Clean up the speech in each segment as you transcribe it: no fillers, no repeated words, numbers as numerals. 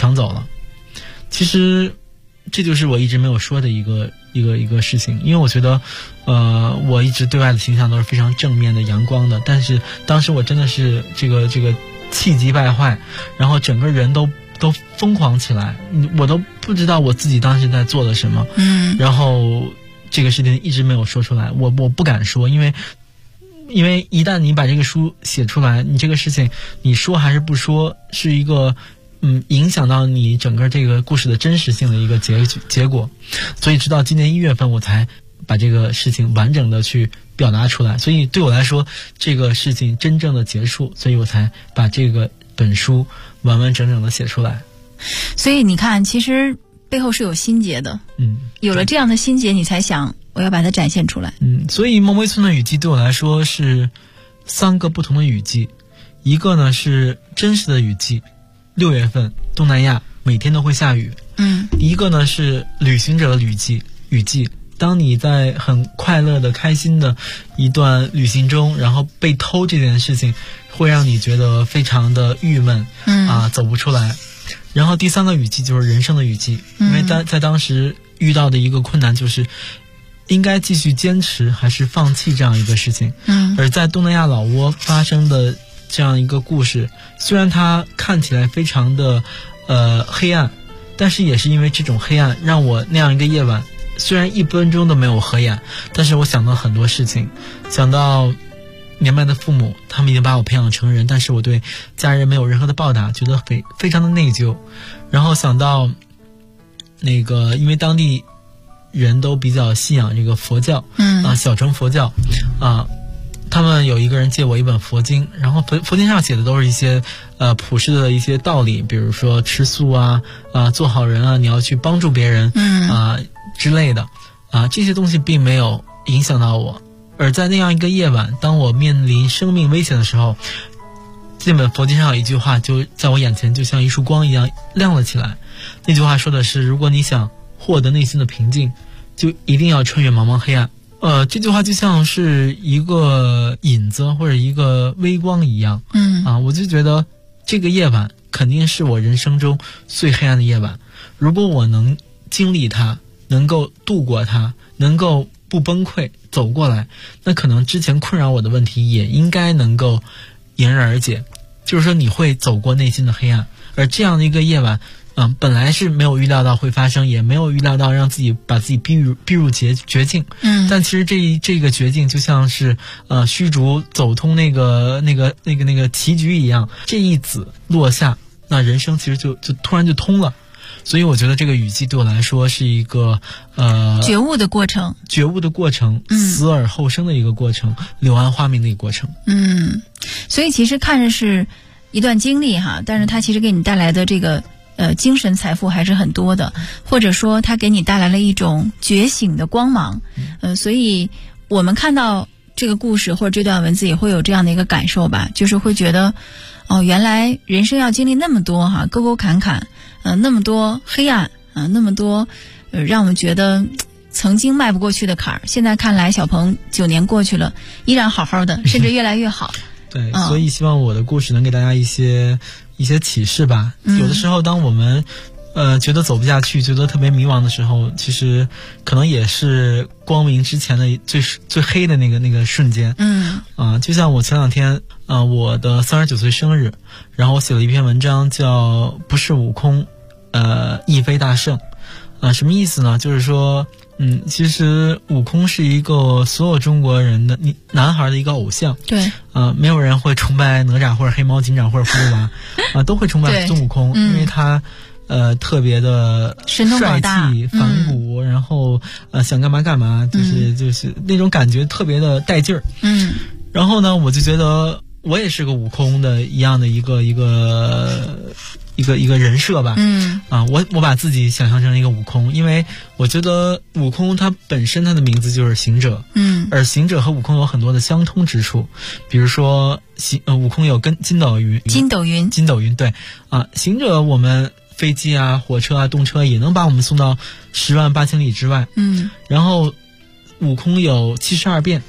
抢走了。其实这就是我一直没有说的一个事情，因为我觉得我一直对外的形象都是非常正面的阳光的，但是当时我真的是这个气急败坏，然后整个人都疯狂起来，我都不知道我自己当时在做了什么。然后这个事情一直没有说出来，我不敢说，因为一旦你把这个书写出来，你这个事情你说还是不说，是一个影响到你整个这个故事的真实性的一个结果。所以直到今年1月份我才把这个事情完整的去表达出来，所以对我来说这个事情真正的结束，所以我才把本书完完整整的写出来。 所以你看，其实背后是有心结的，有了这样的心结，你才想我要把它展现出来。 所以梦微村的雨季对我来说是3个不同的雨季，一个呢是真实的雨季，6月份东南亚每天都会下雨。一个呢是旅行者的雨季，当你在很快乐的开心的一段旅行中，然后被偷这件事情会让你觉得非常的郁闷，走不出来。然后第3个雨季就是人生的雨季，因为在当时遇到的一个困难就是应该继续坚持还是放弃这样一个事情。而在东南亚老挝发生的这样一个故事，虽然它看起来非常的黑暗，但是也是因为这种黑暗让我那样一个夜晚，虽然1分钟都没有合眼，但是我想到很多事情，想到年迈的父母，他们已经把我培养成人，但是我对家人没有任何的报答，觉得非常的内疚。然后想到因为当地人都比较信仰这个佛教，小乘佛教，他们有一个人借我一本佛经，然后佛经上写的都是一些普世的一些道理，比如说吃素做好人你要去帮助别人之类的这些东西并没有影响到我。而在那样一个夜晚，当我面临生命危险的时候，这本佛经上有一句话就在我眼前就像一束光一样亮了起来。那句话说的是，如果你想获得内心的平静，就一定要穿越茫茫黑暗。这句话就像是一个引子或者一个微光一样。我就觉得这个夜晚肯定是我人生中最黑暗的夜晚。如果我能经历它，能够度过它，能够不崩溃走过来，那可能之前困扰我的问题也应该能够迎刃而解。就是说你会走过内心的黑暗。而这样的一个夜晚本来是没有预料到会发生，也没有预料到让自己把自己逼入绝境。但其实这个绝境就像是虚竹走通那个棋局一样，这一子落下，那人生其实就突然就通了。所以我觉得这个雨季对我来说是一个觉悟的过程， 死而后生的一个过程，柳暗花明的一个过程。 所以其实看着是一段经历但是它其实给你带来的这个精神财富还是很多的，或者说它给你带来了一种觉醒的光芒。所以我们看到这个故事或者这段文字也会有这样的一个感受吧，就是会觉得原来人生要经历那么多沟沟坎坎，那么多黑暗那么多让我们觉得曾经迈不过去的坎儿，现在看来小鹏9年过去了依然好好的，甚至越来越好。 对，所以希望我的故事能给大家一些启示吧。有的时候当我们觉得走不下去，觉得特别迷茫的时候，其实可能也是光明之前的最黑的那个瞬间。就像我前2天我的39岁生日，然后我写了一篇文章叫不是悟空亦非大圣。什么意思呢？就是说其实悟空是一个所有中国人的男孩的一个偶像。 对， 没有人会崇拜哪吒或者黑猫警长或者葫芦娃都会崇拜孙悟空，因为他特别的帅气反骨，然后想干嘛干嘛，就是那种感觉特别的带劲儿。然后呢，我就觉得我也是个悟空的一样的一个人设吧。我把自己想象成一个悟空，因为我觉得悟空他本身他的名字就是行者。而行者和悟空有很多的相通之处，比如说悟空有跟筋斗云，对行者我们飞机火车动车也能把我们送到10万8千里之外。然后悟空有72变，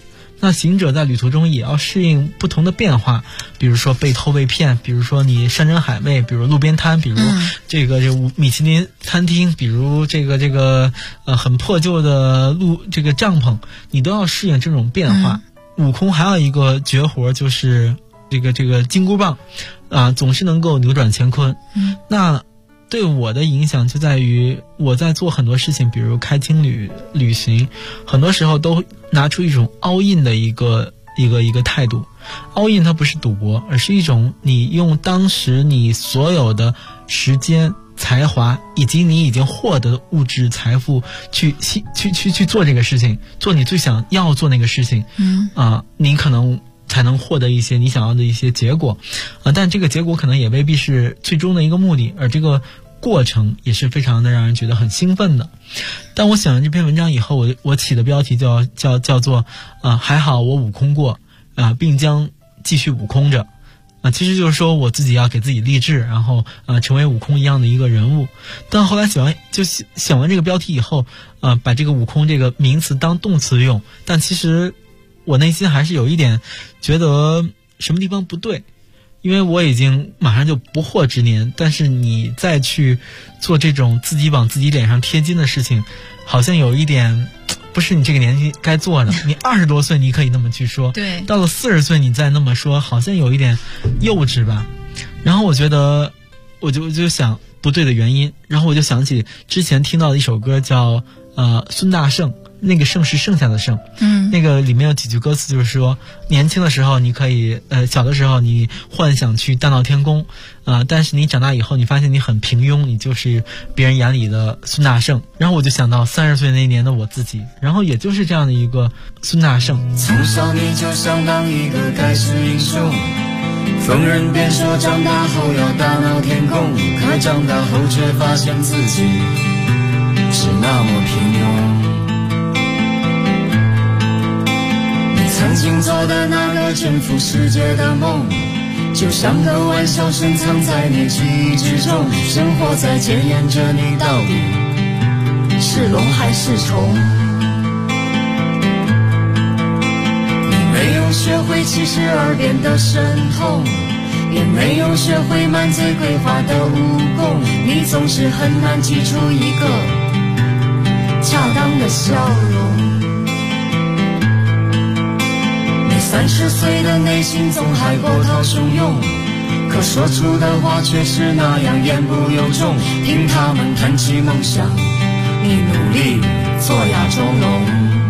那行者在旅途中也要适应不同的变化，比如说被偷被骗，比如说你山珍海味，比如路边摊，比如这个米其林餐厅，比如这个很破旧的这个帐篷，你都要适应这种变化。悟空还有一个绝活就是这个金箍棒总是能够扭转乾坤。那对我的影响就在于我在做很多事情，比如开青旅行，很多时候都拿出一种 all in 的一个态度。all in 它不是赌博，而是一种你用当时你所有的时间、才华以及你已经获得的物质财富去做这个事情，做你最想要做那个事情。你可能才能获得一些你想要的一些结果，但这个结果可能也未必是最终的一个目的，而这个过程也是非常的让人觉得很兴奋的。当我写完这篇文章以后，我起的标题叫做还好我悟空过并将继续悟空着。其实就是说我自己要给自己励志，然后成为悟空一样的一个人物。但后来想完这个标题以后，把这个悟空这个名词当动词用，但其实我内心还是有一点觉得什么地方不对。因为我已经马上就不惑之年，但是你再去做这种自己往自己脸上贴金的事情，好像有一点不是你这个年纪该做的。你20多岁你可以那么去说， 对， 到了40岁你再那么说，好像有一点幼稚吧。然后我觉得我就想不对的原因，然后我就想起之前听到的一首歌叫孙大圣，那个圣是剩下的圣，那个里面有几句歌词就是说，年轻的时候你可以小的时候你幻想去大闹天宫但是你长大以后你发现你很平庸，你就是别人眼里的孙大圣。然后我就想到30岁那年的我自己，然后也就是这样的一个孙大圣。 从小你就想当一个盖世英雄，逢人便说长大后要大闹天宫，可长大后却发现自己是那么平庸。曾经做的那个征服世界的梦，就像个玩笑深藏在你记忆之中，生活在检验着你到底是龙还是虫。你没有学会72变的神通，也没有学会满嘴鬼话的武功，你总是很难挤出一个恰当的笑容。30岁的内心总还波涛汹涌，可说出的话却是那样言不由衷。听他们谈起梦想，你努力做亚洲龙。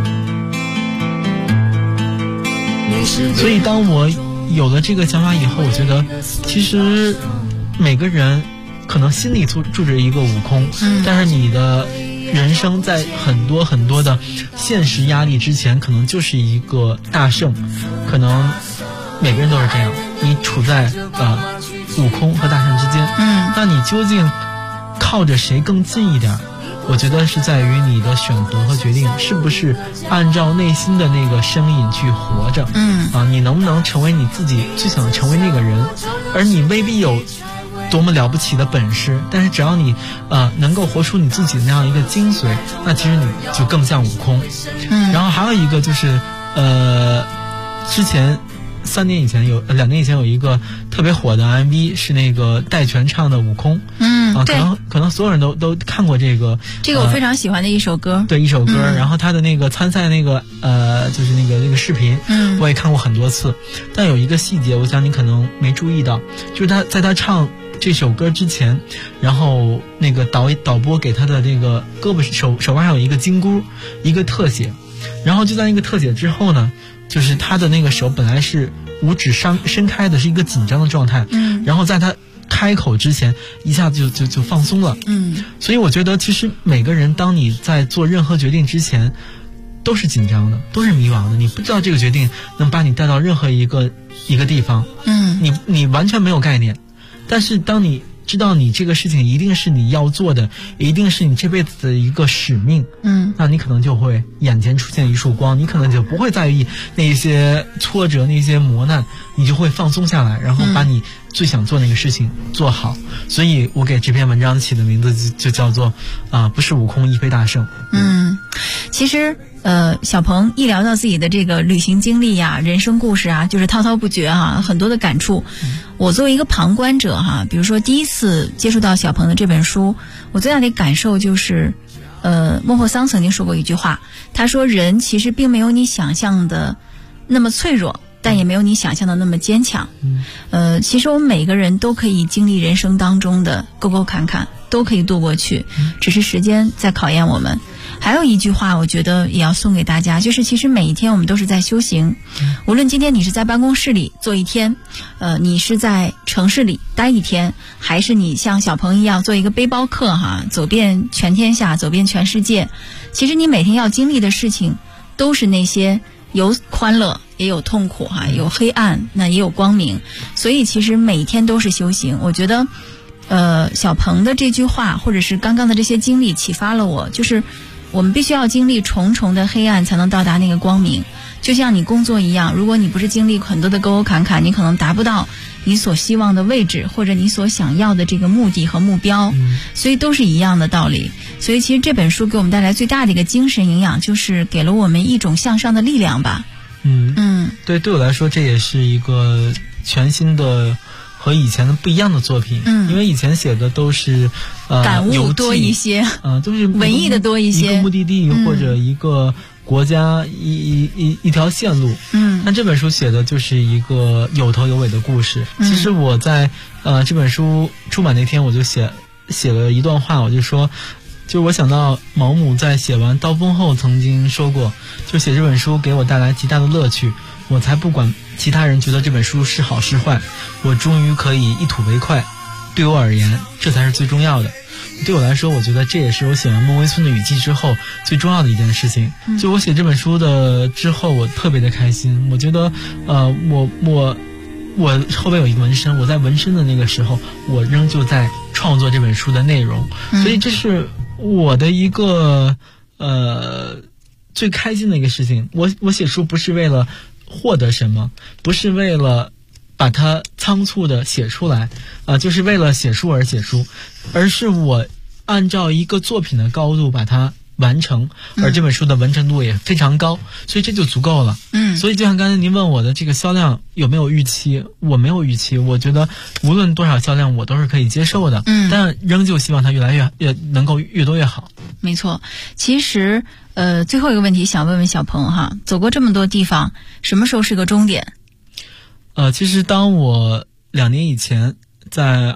所以当我有了这个想法以后，我觉得其实每个人可能心里住着一个悟空，但是你的人生在很多很多的现实压力之前，可能就是一个大圣。可能每个人都是这样，你处在悟空和大圣之间，那你究竟靠着谁更近一点？我觉得是在于你的选择和决定是不是按照内心的那个声音去活着。你能不能成为你自己最想成为那个人？而你未必有多么了不起的本事，但是只要你能够活出你自己的那样一个精髓，那其实你就更像悟空。然后还有一个就是之前2年以前有一个特别火的 MV， 是那个戴荃唱的悟空。可能所有人都看过这个我非常喜欢的一首歌。 对，一首歌。然后他的那个参赛那个就是那个视频，我也看过很多次。但有一个细节我想你可能没注意到，就是他唱这首歌之前，然后那个导播给他的这个胳膊手腕上有一个金箍，一个特写。然后就在那个特写之后呢，就是他的那个手本来是五指伸开的，是一个紧张的状态，然后在他开口之前一下子就放松了。所以我觉得其实每个人当你在做任何决定之前都是紧张的，都是迷茫的，你不知道这个决定能把你带到任何一个地方，你完全没有概念。但是当你知道你这个事情一定是你要做的，一定是你这辈子的一个使命，那你可能就会眼前出现一束光，你可能就不会在意那些挫折那些磨难，你就会放松下来，然后把你最想做那个事情做好，所以我给这篇文章起的名字就叫做不是悟空一飞大圣。 其实小鹏一聊到自己的这个旅行经历呀、人生故事啊，就是滔滔不绝哈，很多的感触。我作为一个旁观者哈，比如说第一次接触到小鹏的这本书，我最大的感受就是莫泊桑曾经说过一句话，他说人其实并没有你想象的那么脆弱，但也没有你想象的那么坚强。其实我们每个人都可以经历人生当中的沟沟坎坎，都可以度过去，只是时间在考验我们。还有一句话我觉得也要送给大家，就是其实每一天我们都是在修行。无论今天你是在办公室里坐一天，你是在城市里待一天，还是你像小鹏一样做一个背包客哈，走遍全天下，走遍全世界，其实你每天要经历的事情都是那些有欢乐也有痛苦哈，有黑暗那也有光明，所以其实每天都是修行。我觉得小鹏的这句话或者是刚刚的这些经历启发了我，就是我们必须要经历重重的黑暗才能到达那个光明。就像你工作一样，如果你不是经历很多的沟沟坎坎，你可能达不到你所希望的位置或者你所想要的这个目的和目标。所以都是一样的道理。所以其实这本书给我们带来最大的一个精神营养，就是给了我们一种向上的力量吧。 对我来说这也是一个全新的和以前的不一样的作品。因为以前写的都是感悟多一些， 都是文艺的多一些， 一个目的地或者一个国家一条线路。那这本书写的就是一个有头有尾的故事。其实我在这本书出版那天我就写了一段话，我就说，就我想到毛姆在写完《刀锋》后曾经说过，就写这本书给我带来极大的乐趣，我才不管其他人觉得这本书是好是坏，我终于可以一吐为快，对我而言这才是最重要的。对我来说，我觉得这也是我写完孟威村的雨季之后最重要的一件事情。就我写这本书的之后，我特别的开心。我觉得我后边有一个纹身，我在纹身的那个时候我仍旧在创作这本书的内容。所以这是我的一个最开心的一个事情。我写书不是为了获得什么，不是为了把它仓促的写出来就是为了写书而写书，而是我按照一个作品的高度把它完成，而这本书的完成度也非常高，所以这就足够了。所以就像刚才您问我的这个销量有没有预期，我没有预期，我觉得无论多少销量我都是可以接受的。但仍旧希望它越来越能够越多越好。 没错。其实最后一个问题想问问小鹏哈，走过这么多地方，什么时候是个终点？ 其实当我2年以前，在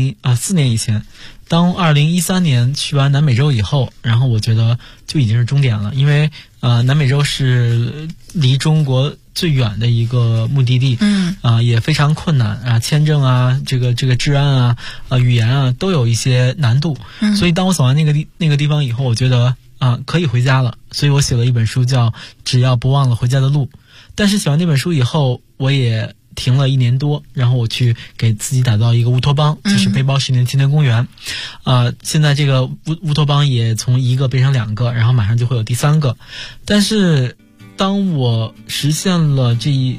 4年以前，当2013年去完南美洲以后，然后我觉得就已经是终点了。因为南美洲是离中国最远的一个目的地，也非常困难签证这个治安语言都有一些难度。所以当我走完那个地方以后，我觉得可以回家了。所以我写了一本书叫《只要不忘了回家的路》。但是写完那本书以后，我也停了1年多，然后我去给自己打造一个乌托邦，就是背包10年青年公园。现在这个乌托邦也从1个变成2个，然后马上就会有第3个。但是当我实现了第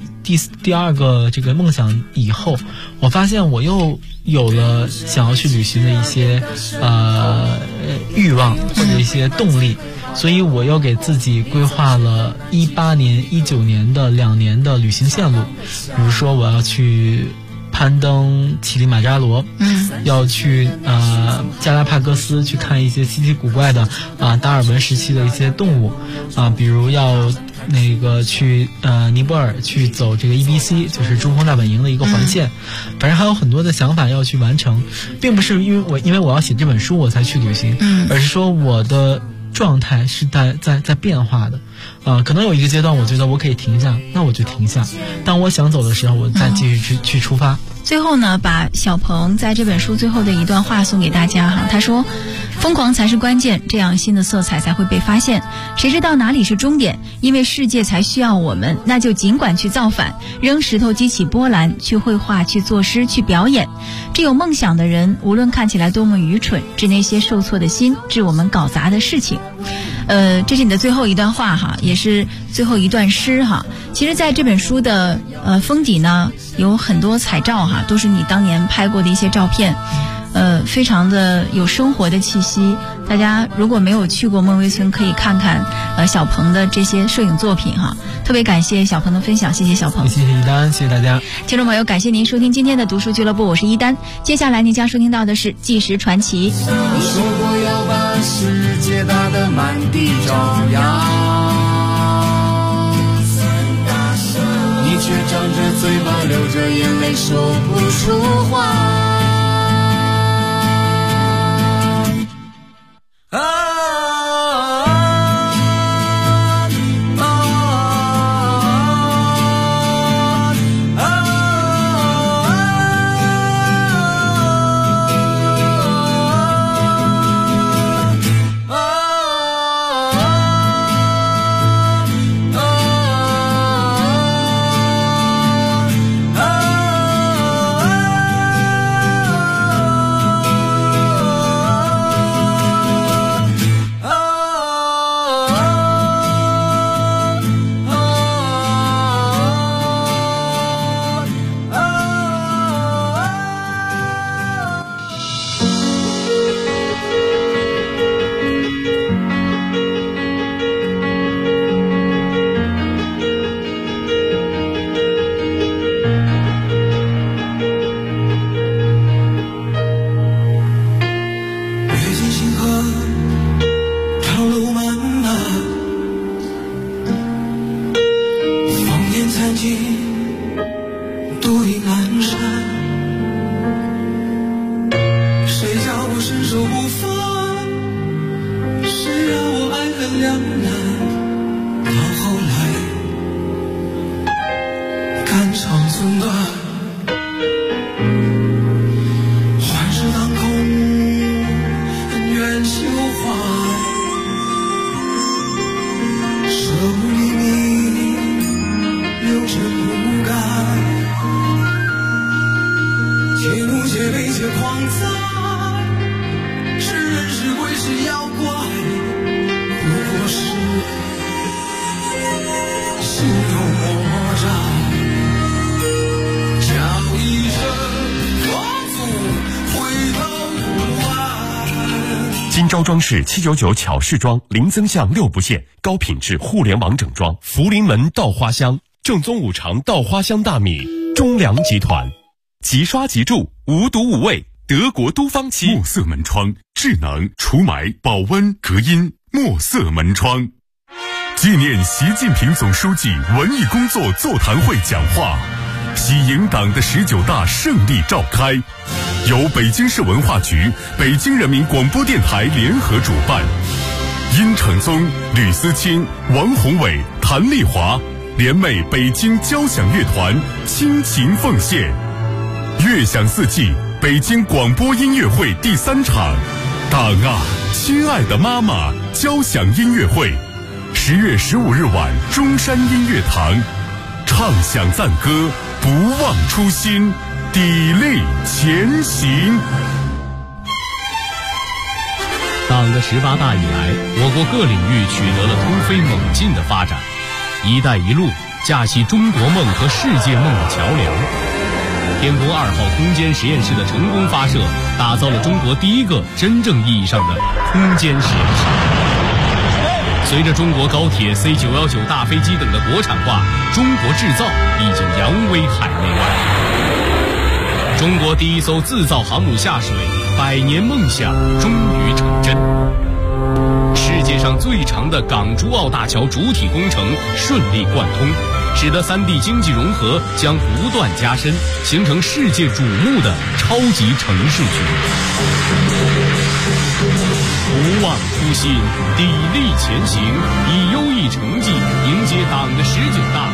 2个这个梦想以后，我发现我又有了想要去旅行的一些欲望或者一些动力。所以我又给自己规划了18年、19年的2年的旅行线路。比如说我要去攀登乞力马扎罗，要去加拉帕戈斯去看一些稀奇古怪的达尔文时期的一些动物比如要去尼泊尔去走这个 EBC， 就是中风大本营的一个环线。反正还有很多的想法要去完成，并不是因为我要写这本书我才去旅行，而是说我的状态是在变化的。可能有一个阶段我觉得我可以停下，那我就停下，当我想走的时候我再继续去出发。 最后呢，把小鹏在这本书最后的一段话送给大家哈。他说，疯狂才是关键，这样新的色彩才会被发现。谁知道哪里是终点？因为世界才需要我们，那就尽管去造反，扔石头激起波澜，去绘画，去作诗，去表演。这有梦想的人，无论看起来多么愚蠢，治那些受挫的心，治我们搞砸的事情。 这是你的最后一段话哈，也是最后一段诗哈。其实在这本书的封底呢，有很多彩照哈，都是你当年拍过的一些照片，非常的有生活的气息。大家如果没有去过孟威村，可以看看小鹏的这些摄影作品哈。特别感谢小鹏的分享，谢谢小鹏， 谢谢一丹，谢谢大家。 听众朋友，感谢您收听今天的读书俱乐部，我是一丹。接下来您将收听到的是纪实传奇。 你说过要把世界打得满地找牙，你却张着嘴巴流着眼泪说不出话。 金招装饰799巧饰装，零增项6不限，高品质互联网整装。福临门稻花香，正宗五常稻花香大米，中粮集团。即刷即住，无毒无味，德国都方漆。 墨色门窗，智能除霾、保温、隔音。墨色门窗。纪念习近平总书记文艺工作座谈会讲话，喜迎党的19大胜利召开，由北京市文化局、北京人民广播电台联合主办。殷承宗、吕思清、王宏伟、谭丽华联袂北京交响乐团倾情奉献。乐享四季北京广播音乐会第3场，党啊，亲爱的妈妈交响音乐会，10月15日晚中山音乐堂，唱响赞歌，不忘初心，砥砺前行。 党的18大以来，我国各领域取得了突飞猛进的发展。一带一路架起中国梦和世界梦的桥梁，天宫2号空间实验室的成功发射，打造了中国第一个真正意义上的空间实验室。随着中国高铁 C919 大飞机等的国产化，中国制造已经扬威海内外。中国第一艘自造航母下水，100年梦想终于成真。世界上最长的港珠澳大桥主体工程顺利贯通，使得3地经济融合将不断加深，形成世界瞩目的超级城市群。不忘初心，砥砺前行，以优异成绩迎接党的19大